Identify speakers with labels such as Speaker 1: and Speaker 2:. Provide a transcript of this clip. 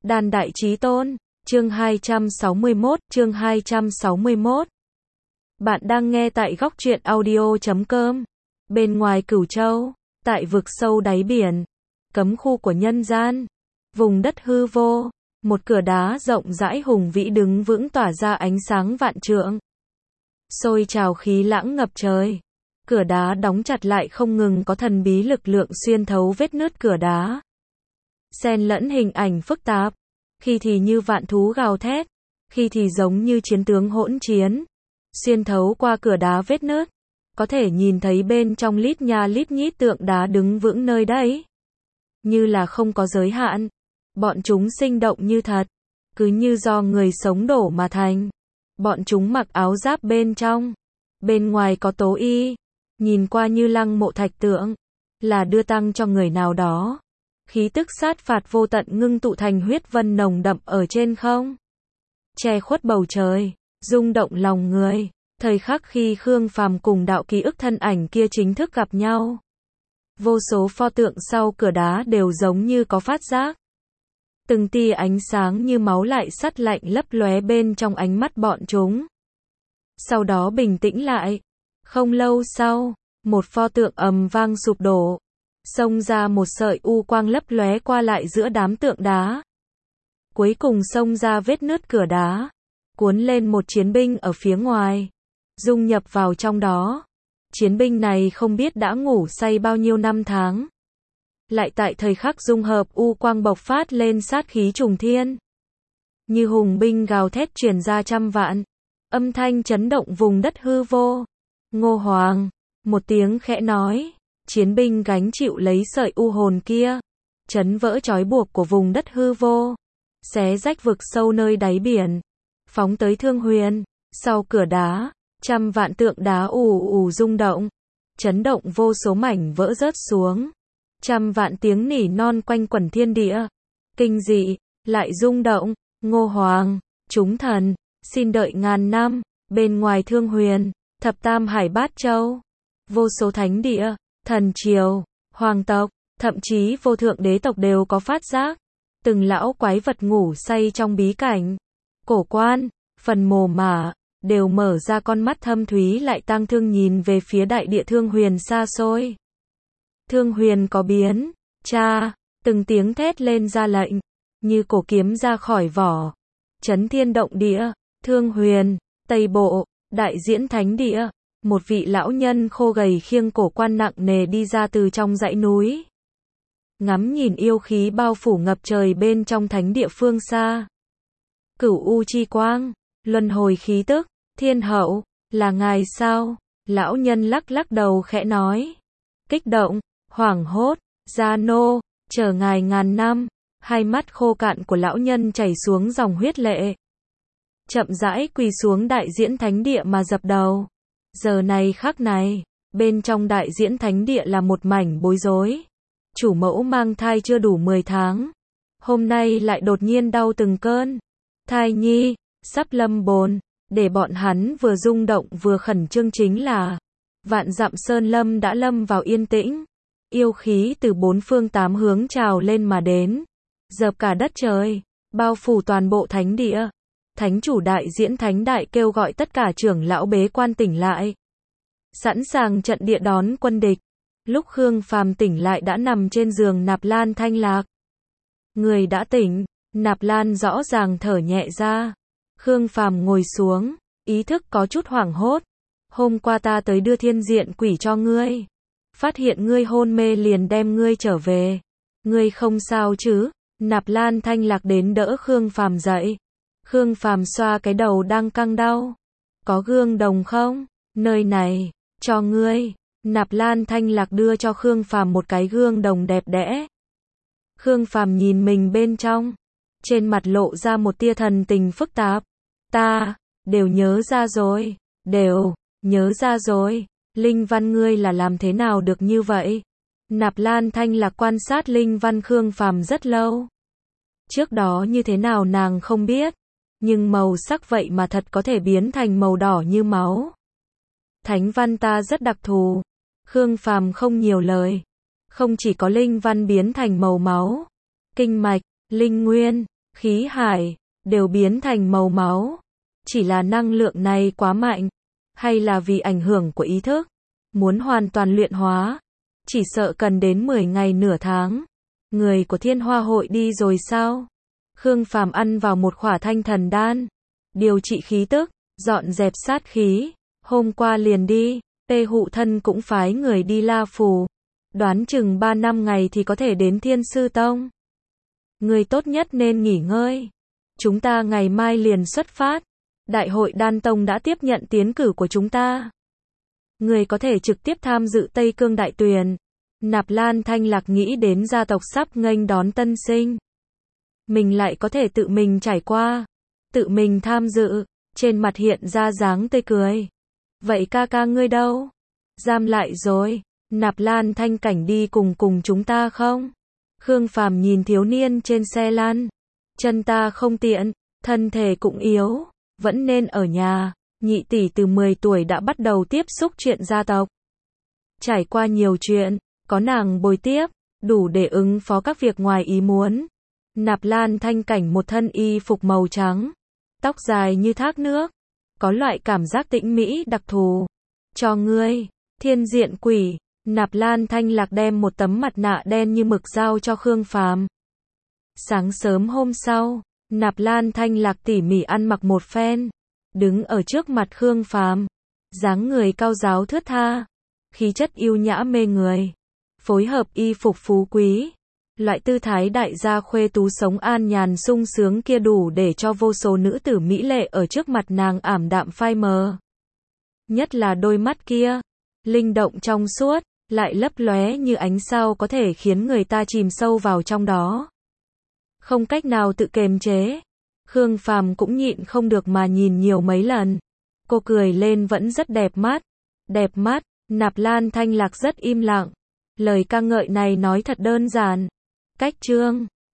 Speaker 1: Đan Đại Chí Tôn, chương 261. Bạn đang nghe tại góc truyện audio.com. Bên ngoài Cửu Châu, tại vực sâu đáy biển, cấm khu của nhân gian, vùng đất hư vô, một cửa đá rộng rãi hùng vĩ đứng vững tỏa ra ánh sáng vạn trượng. Sôi trào khí lãng ngập trời. Cửa đá đóng chặt lại không ngừng có thần bí lực lượng xuyên thấu vết nứt cửa đá. Xen lẫn hình ảnh phức tạp, khi thì như vạn thú gào thét, khi thì giống như chiến tướng hỗn chiến. Xuyên thấu qua cửa đá vết nứt, có thể nhìn thấy bên trong lít nha lít nhít tượng đá đứng vững nơi đấy. Như là không có giới hạn, bọn chúng sinh động như thật, cứ như do người sống đổ mà thành. Bọn chúng mặc áo giáp bên trong, bên ngoài có tố y, nhìn qua như lăng mộ thạch tượng, là đưa tăng cho người nào đó. Khí tức sát phạt vô tận ngưng tụ thành huyết vân nồng đậm ở trên không, che khuất bầu trời, rung động lòng người. Thời khắc khi Khương Phàm cùng đạo ký ức thân ảnh kia chính thức gặp nhau, vô số pho tượng sau cửa đá đều giống như có phát giác. Từng tia ánh sáng như máu lại sắt lạnh lấp lóe bên trong ánh mắt bọn chúng. Sau đó bình tĩnh lại. Không lâu sau, một pho tượng ầm vang sụp đổ, xông ra một sợi u quang lấp lóe qua lại giữa đám tượng đá. Cuối cùng xông ra vết nứt cửa đá, cuốn lên một chiến binh ở phía ngoài, dung nhập vào trong đó. Chiến binh này không biết đã ngủ say bao nhiêu năm tháng, lại tại thời khắc dung hợp u quang bộc phát lên sát khí trùng thiên. Như hùng binh gào thét truyền ra trăm vạn, âm thanh chấn động vùng đất hư vô. Ngô Hoàng, một tiếng khẽ nói, chiến binh gánh chịu lấy sợi u hồn kia, chấn vỡ trói buộc của vùng đất hư vô, xé rách vực sâu nơi đáy biển, phóng tới Thương Huyền. Sau cửa đá, trăm vạn tượng đá ù ù rung động, chấn động vô số mảnh vỡ rớt xuống. Trăm vạn tiếng nỉ non quanh quẩn thiên địa, kinh dị, lại rung động. Ngô Hoàng, chúng thần, xin đợi ngàn năm. Bên ngoài Thương Huyền, thập tam hải bát châu, vô số thánh địa, thần triều, hoàng tộc, thậm chí vô thượng đế tộc đều có phát giác. Từng lão quái vật ngủ say trong bí cảnh, cổ quan, phần mồ mả, đều mở ra con mắt thâm thúy lại tang thương nhìn về phía đại địa Thương Huyền xa xôi. Thương Huyền có biến, cha, từng tiếng thét lên ra lệnh, như cổ kiếm ra khỏi vỏ, chấn thiên động địa. Thương Huyền, Tây Bộ, đại diễn thánh địa, một vị lão nhân khô gầy khiêng cổ quan nặng nề đi ra từ trong dãy núi. Ngắm nhìn yêu khí bao phủ ngập trời bên trong thánh địa phương xa. Cửu U chi quang, luân hồi khí tức, thiên hậu, là ngài sao? Lão nhân lắc lắc đầu khẽ nói. Kích động, hoảng hốt, gia nô, chờ ngài ngàn năm. Hai mắt khô cạn của lão nhân chảy xuống dòng huyết lệ, chậm rãi quỳ xuống đại diễn thánh địa mà dập đầu. Giờ này khắc này, bên trong đại diễn thánh địa là một mảnh bối rối. Chủ mẫu mang thai chưa đủ 10 tháng, hôm nay lại đột nhiên đau từng cơn. Thai nhi, sắp lâm bồn, để bọn hắn vừa rung động vừa khẩn trương chính là vạn dặm sơn lâm đã lâm vào yên tĩnh. Yêu khí từ bốn phương tám hướng trào lên mà đến, dập cả đất trời, bao phủ toàn bộ thánh địa. Thánh chủ đại diễn thánh đại kêu gọi tất cả trưởng lão bế quan tỉnh lại, sẵn sàng trận địa đón quân địch. Lúc Khương Phàm tỉnh lại đã nằm trên giường Nạp Lan Thanh Lạc. Người đã tỉnh, Nạp Lan rõ ràng thở nhẹ ra. Khương Phàm ngồi xuống, ý thức có chút hoảng hốt. Hôm qua ta tới đưa thiên diện quỷ cho ngươi, phát hiện ngươi hôn mê liền đem ngươi trở về. Ngươi không sao chứ? Nạp Lan Thanh Lạc đến đỡ Khương Phàm dậy. Khương Phàm xoa cái đầu đang căng đau. Có gương đồng không? Nơi này, cho ngươi. Nạp Lan Thanh Lạc đưa cho Khương Phàm một cái gương đồng đẹp đẽ. Khương Phàm nhìn mình bên trong, trên mặt lộ ra một tia thần tình phức tạp. Ta, đều nhớ ra rồi, đều, nhớ ra rồi. Linh văn ngươi là làm thế nào được như vậy? Nạp Lan Thanh Lạc quan sát linh văn Khương Phàm rất lâu. Trước đó như thế nào nàng không biết, nhưng màu sắc vậy mà thật có thể biến thành màu đỏ như máu. Thánh văn ta rất đặc thù. Khương Phàm không nhiều lời. Không chỉ có linh văn biến thành màu máu, kinh mạch, linh nguyên, khí hải, đều biến thành màu máu. Chỉ là năng lượng này quá mạnh, hay là vì ảnh hưởng của ý thức, muốn hoàn toàn luyện hóa, chỉ sợ cần đến 10 ngày nửa tháng. Người của Thiên Hoa hội đi rồi sao? Khương Phàm ăn vào một khỏa thanh thần đan, điều trị khí tức, dọn dẹp sát khí, hôm qua liền đi, Tê Hụ Thân cũng phái người đi La Phù, đoán chừng 3 năm ngày thì có thể đến Thiên Sư Tông. Người tốt nhất nên nghỉ ngơi, chúng ta ngày mai liền xuất phát, Đại hội Đan Tông đã tiếp nhận tiến cử của chúng ta. Người có thể trực tiếp tham dự Tây Cương Đại Tuyển. Nạp Lan Thanh Lạc nghĩ đến gia tộc sắp nghênh đón tân sinh. Mình lại có thể tự mình trải qua, tự mình tham dự, trên mặt hiện ra dáng tươi cười. Vậy ca ca ngươi đâu? Giam lại rồi, Nạp Lan Thanh Cảnh đi cùng chúng ta không? Khương Phàm nhìn thiếu niên trên xe lăn. Chân ta không tiện, thân thể cũng yếu, vẫn nên ở nhà. Nhị tỷ từ 10 tuổi đã bắt đầu tiếp xúc chuyện gia tộc. Trải qua nhiều chuyện, có nàng bồi tiếp, đủ để ứng phó các việc ngoài ý muốn. Nạp Lan Thanh Cảnh một thân y phục màu trắng, tóc dài như thác nước, có loại cảm giác tĩnh mỹ đặc thù. Cho ngươi, Thiên Diện Quỷ. Nạp Lan Thanh Lạc đem một tấm mặt nạ đen như mực giao cho Khương Phàm. Sáng sớm hôm sau, Nạp Lan Thanh Lạc tỉ mỉ ăn mặc một phen, đứng ở trước mặt Khương Phàm, dáng người cao ráo thướt tha, khí chất yêu nhã mê người, phối hợp y phục phú quý, loại tư thái đại gia khuê tú sống an nhàn sung sướng kia đủ để cho vô số nữ tử mỹ lệ ở trước mặt nàng ảm đạm phai mờ. Nhất là đôi mắt kia, linh động trong suốt, lại lấp lóe như ánh sao có thể khiến người ta chìm sâu vào trong đó. Không cách nào tự kiềm chế, Khương Phàm cũng nhịn không được mà nhìn nhiều mấy lần. Cô cười lên vẫn rất đẹp mắt. Đẹp mắt, Nạp Lan Thanh Lạc rất im lặng. Lời ca ngợi này nói thật đơn giản. Cách chương